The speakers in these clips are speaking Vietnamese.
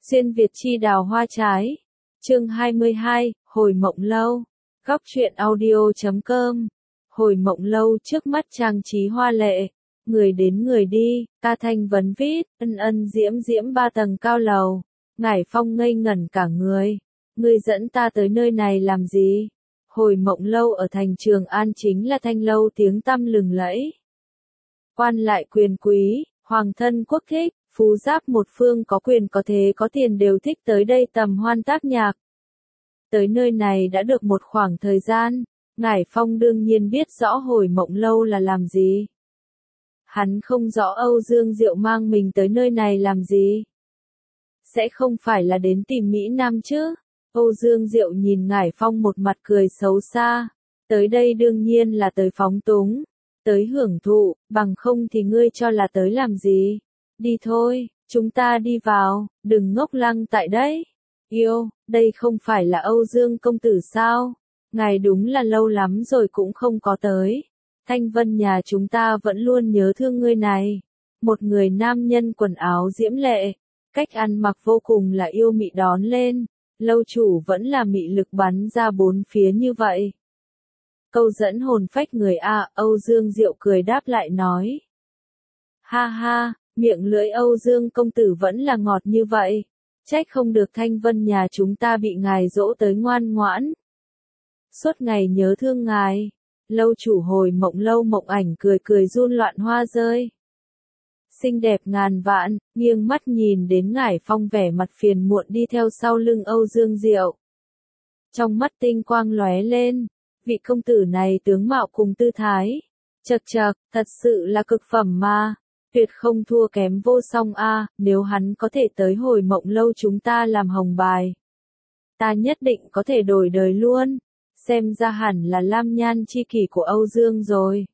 Xuyên Việt chi đào hoa trái. Chương 22, Hồi Mộng Lâu. Góc truyện audio.com. Hồi Mộng Lâu trước mắt trang trí hoa lệ. Người đến người đi, ca thanh vấn vít, ân ân diễm diễm 3 tầng cao lầu. Ngải Phong ngây ngẩn cả người. Ngươi dẫn ta tới nơi này làm gì? Hồi Mộng Lâu ở thành Trường An chính là thanh lâu tiếng tăm lừng lẫy. Quan lại quyền quý, hoàng thân quốc thích, phú giáp một phương có quyền có thế có tiền đều thích tới đây tầm hoan tác nhạc. Tới nơi này đã được một khoảng thời gian, Ngải Phong đương nhiên biết rõ Hồi Mộng Lâu là làm gì. Hắn không rõ Âu Dương Diệu mang mình tới nơi này làm gì. Sẽ không phải là đến tìm Mỹ Nam chứ? Âu Dương Diệu nhìn Ngải Phong một mặt cười xấu xa. Tới đây đương nhiên là tới phóng túng, tới hưởng thụ, bằng không thì ngươi cho là tới làm gì? Đi thôi, chúng ta đi vào, đừng ngốc lăng tại đấy. Yêu, đây không phải là Âu Dương công tử sao? Ngài đúng là lâu lắm rồi cũng không có tới. Thanh Vân nhà chúng ta vẫn luôn nhớ thương ngươi này. Một người nam nhân quần áo diễm lệ, cách ăn mặc vô cùng là yêu mị đón lên. Lâu chủ vẫn là mị lực bắn ra bốn phía như vậy. Câu dẫn hồn phách người a, Âu Dương Diệu cười đáp lại nói. Ha ha, miệng lưỡi Âu Dương công tử vẫn là ngọt như vậy. Trách không được Thanh Vân nhà chúng ta bị ngài dỗ tới ngoan ngoãn. Suốt ngày nhớ thương ngài. Lâu chủ Hồi Mộng Lâu Mộng Ảnh cười cười run loạn hoa rơi. Xinh đẹp ngàn vạn, nghiêng mắt nhìn đến Ngải Phong vẻ mặt phiền muộn đi theo sau lưng Âu Dương Diệu. Trong mắt tinh quang lóe lên, vị công tử này tướng mạo cùng tư thái. Chậc chậc, thật sự là cực phẩm mà, tuyệt không thua kém vô song a, nếu hắn có thể tới Hồi Mộng Lâu chúng ta làm hồng bài. Ta nhất định có thể đổi đời luôn, xem ra hẳn là lam nhan chi kỷ của Âu Dương rồi.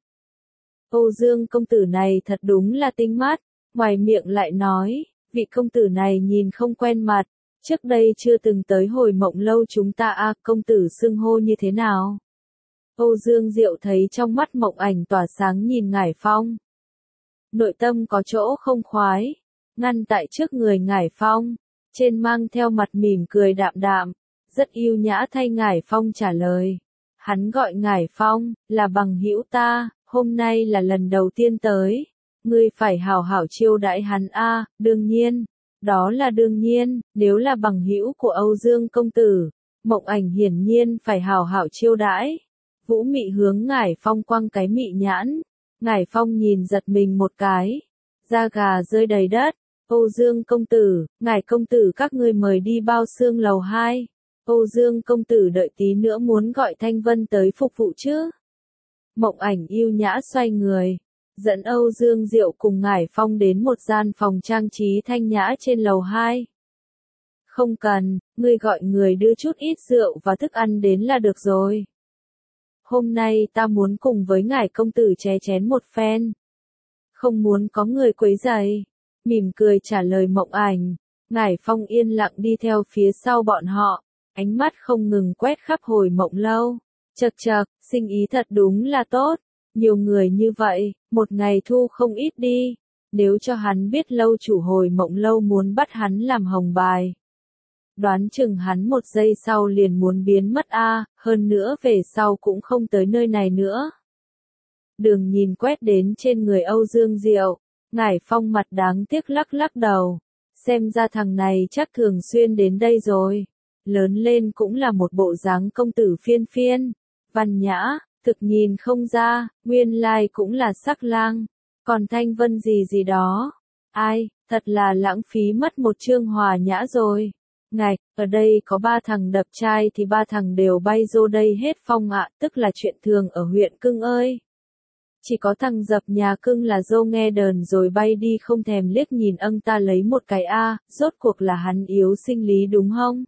Âu Dương công tử này thật đúng là tinh mắt, ngoài miệng lại nói, vị công tử này nhìn không quen mặt, trước đây chưa từng tới Hồi Mộng Lâu chúng ta a, công tử xưng hô như thế nào? Âu Dương Diệu thấy trong mắt Mộng Ảnh tỏa sáng nhìn Ngải Phong. Nội tâm có chỗ không khoái, ngăn tại trước người Ngải Phong, trên mang theo mặt mỉm cười đạm đạm, rất yêu nhã thay Ngải Phong trả lời. Hắn gọi Ngải Phong, là bằng hữu ta. Hôm nay là lần đầu tiên tới, ngươi phải hảo hảo chiêu đãi hắn a, đương nhiên, đó là đương nhiên, nếu là bằng hữu của Âu Dương công tử, Mộng Ảnh hiển nhiên phải hảo hảo chiêu đãi. Vũ Mị hướng Ngải Phong quăng cái mị nhãn, Ngải Phong nhìn giật mình một cái, da gà rơi đầy đất. Âu Dương công tử, Ngải công tử các ngươi mời đi bao xương lầu 2. Âu Dương công tử đợi tí nữa muốn gọi Thanh Vân tới phục vụ chứ? Mộng Ảnh yêu nhã xoay người, dẫn Âu Dương Diệu cùng Ngải Phong đến một gian phòng trang trí thanh nhã trên lầu 2. Không cần, ngươi gọi người đưa chút ít rượu và thức ăn đến là được rồi. Hôm nay ta muốn cùng với Ngải công tử ché chén một phen. Không muốn có người quấy rầy. Mỉm cười trả lời Mộng Ảnh. Ngải Phong yên lặng đi theo phía sau bọn họ, ánh mắt không ngừng quét khắp Hồi Mộng Lâu. Chậc chậc, sinh ý thật đúng là tốt. Nhiều người như vậy, một ngày thu không ít đi. Nếu cho hắn biết lâu chủ Hồi Mộng Lâu muốn bắt hắn làm hồng bài, đoán chừng hắn một giây sau liền muốn biến mất a, hơn nữa về sau cũng không tới nơi này nữa. Đường nhìn quét đến trên người Âu Dương Diệu, Ngải Phong mặt đáng tiếc lắc lắc đầu. Xem ra thằng này chắc thường xuyên đến đây rồi. Lớn lên cũng là một bộ dáng công tử phiên phiên, văn nhã, thực nhìn không ra, nguyên lai cũng là sắc lang. Còn Thanh Vân gì gì đó. Ai, thật là lãng phí mất một chương hòa nhã rồi. Ngạch, ở đây có 3 thằng đập trai thì 3 thằng đều bay vô đây hết phong ạ, tức là chuyện thường ở huyện Cưng ơi. Chỉ có thằng dập nhà Cưng là dô nghe đờn rồi bay đi không thèm liếc nhìn âng ta lấy một cái a, rốt cuộc là hắn yếu sinh lý đúng không?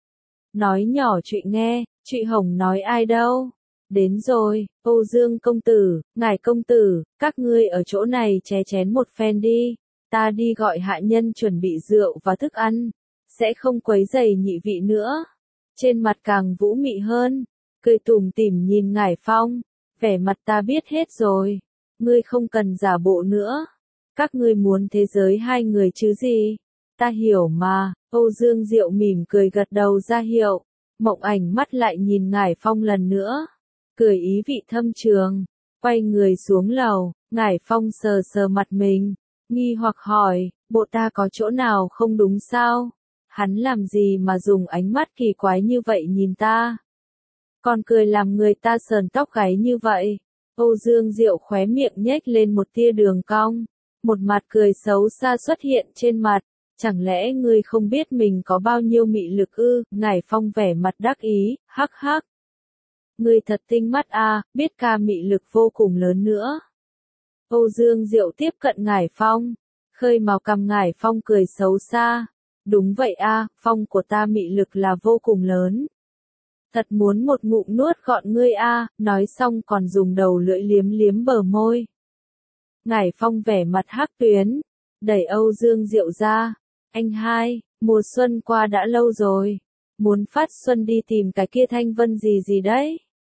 Nói nhỏ Trụy nghe, Trụy Hồng nói ai đâu? Đến rồi, Âu Dương công tử, Ngải công tử, các ngươi ở chỗ này ché chén một phen đi, ta đi gọi hạ nhân chuẩn bị rượu và thức ăn, sẽ không quấy rầy nhị vị nữa. Trên mặt càng vũ mị hơn, cười tủm tỉm nhìn Ngải Phong, vẻ mặt ta biết hết rồi, ngươi không cần giả bộ nữa. Các ngươi muốn thế giới hai người chứ gì? Ta hiểu mà, Âu Dương Diệu mỉm cười gật đầu ra hiệu. Mộng Ảnh mắt lại nhìn Ngải Phong lần nữa, cười ý vị thâm trường, quay người xuống lầu. Ngải Phong sờ sờ mặt mình, nghi hoặc hỏi, bộ ta có chỗ nào không đúng sao? Hắn làm gì mà dùng ánh mắt kỳ quái như vậy nhìn ta? Còn cười làm người ta sờn tóc gáy như vậy. Âu Dương Diệu khóe miệng nhếch lên một tia đường cong, một mặt cười xấu xa xuất hiện trên mặt. Chẳng lẽ ngươi không biết mình có bao nhiêu mị lực ư? Ngải Phong vẻ mặt đắc ý, hắc hắc. Ngươi thật tinh mắt a, biết ca mị lực vô cùng lớn nữa. Âu Dương Diệu tiếp cận Ngải Phong, khơi mào cằm. Ngải Phong cười xấu xa. Đúng vậy a, Phong của ta mị lực là vô cùng lớn. Thật muốn một ngụm nuốt gọn ngươi a, nói xong còn dùng đầu lưỡi liếm liếm bờ môi. Ngải Phong vẻ mặt hắc tuyến, đẩy Âu Dương Diệu ra. Anh hai, mùa xuân qua đã lâu rồi. Muốn phát xuân đi tìm cái kia Thanh Vân gì gì đấy.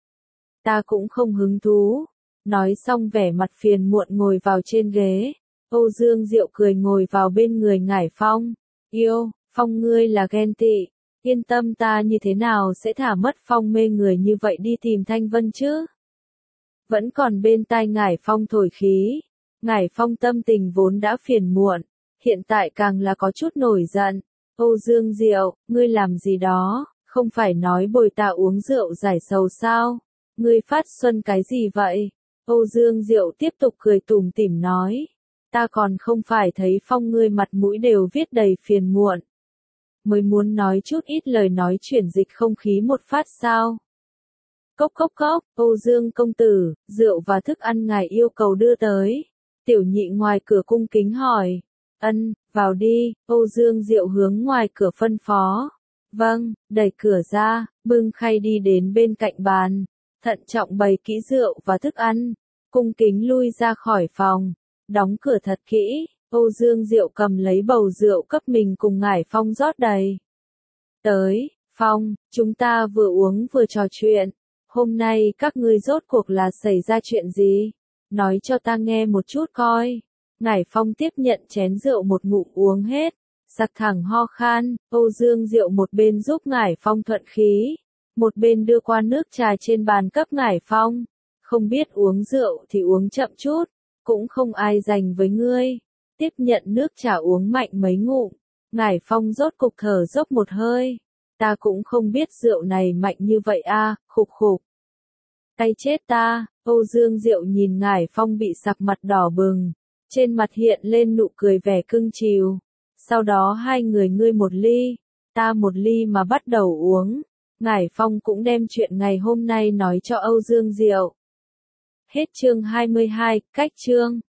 Ta cũng không hứng thú. Nói xong vẻ mặt phiền muộn ngồi vào trên ghế. Âu Dương Diệu cười ngồi vào bên người Ngải Phong. Yêu, Phong ngươi là ghen tị. Yên tâm, ta như thế nào sẽ thả mất Phong mê người như vậy đi tìm Thanh Vân chứ? Vẫn còn bên tai Ngải Phong thổi khí. Ngải Phong tâm tình vốn đã phiền muộn, hiện tại càng là có chút nổi giận. Âu Dương Diệu, ngươi làm gì đó, không phải nói bồi ta uống rượu giải sầu sao? Ngươi phát xuân cái gì vậy? Âu Dương Diệu tiếp tục cười tủm tỉm nói. Ta còn không phải thấy Phong ngươi mặt mũi đều viết đầy phiền muộn. Mới muốn nói chút ít lời nói chuyển dịch không khí một phát sao? Cốc cốc cốc, Âu Dương công tử, rượu và thức ăn ngài yêu cầu đưa tới. Tiểu nhị ngoài cửa cung kính hỏi. Ân, vào đi. Âu Dương Diệu hướng ngoài cửa phân phó. Vâng, đẩy cửa ra, bưng khay đi đến bên cạnh bàn, thận trọng bày kỹ rượu và thức ăn, cung kính lui ra khỏi phòng, đóng cửa thật kỹ. Âu Dương Diệu cầm lấy bầu rượu cấp mình cùng Ngải Phong rót đầy. Tới, Phong, chúng ta vừa uống vừa trò chuyện. Hôm nay các ngươi rốt cuộc là xảy ra chuyện gì? Nói cho ta nghe một chút coi. Ngải Phong tiếp nhận chén rượu một ngụm uống hết, sặc thẳng ho khan. Âu Dương Diệu một bên giúp Ngải Phong thuận khí, một bên đưa qua nước trà trên bàn cấp Ngải Phong. Không biết uống rượu thì uống chậm chút, cũng không ai giành với ngươi. Tiếp nhận nước trà uống mạnh mấy ngụm, Ngải Phong rốt cục thở dốc một hơi. Ta cũng không biết rượu này mạnh như vậy a, khục khục. Cay chết ta. Âu Dương Diệu nhìn Ngải Phong bị sặc mặt đỏ bừng, trên mặt hiện lên nụ cười vẻ cưng chiều. Sau đó hai người ngươi một ly, ta một ly mà bắt đầu uống. Ngải Phong cũng đem chuyện ngày hôm nay nói cho Âu Dương Diệu. Hết chương 22, cách chương.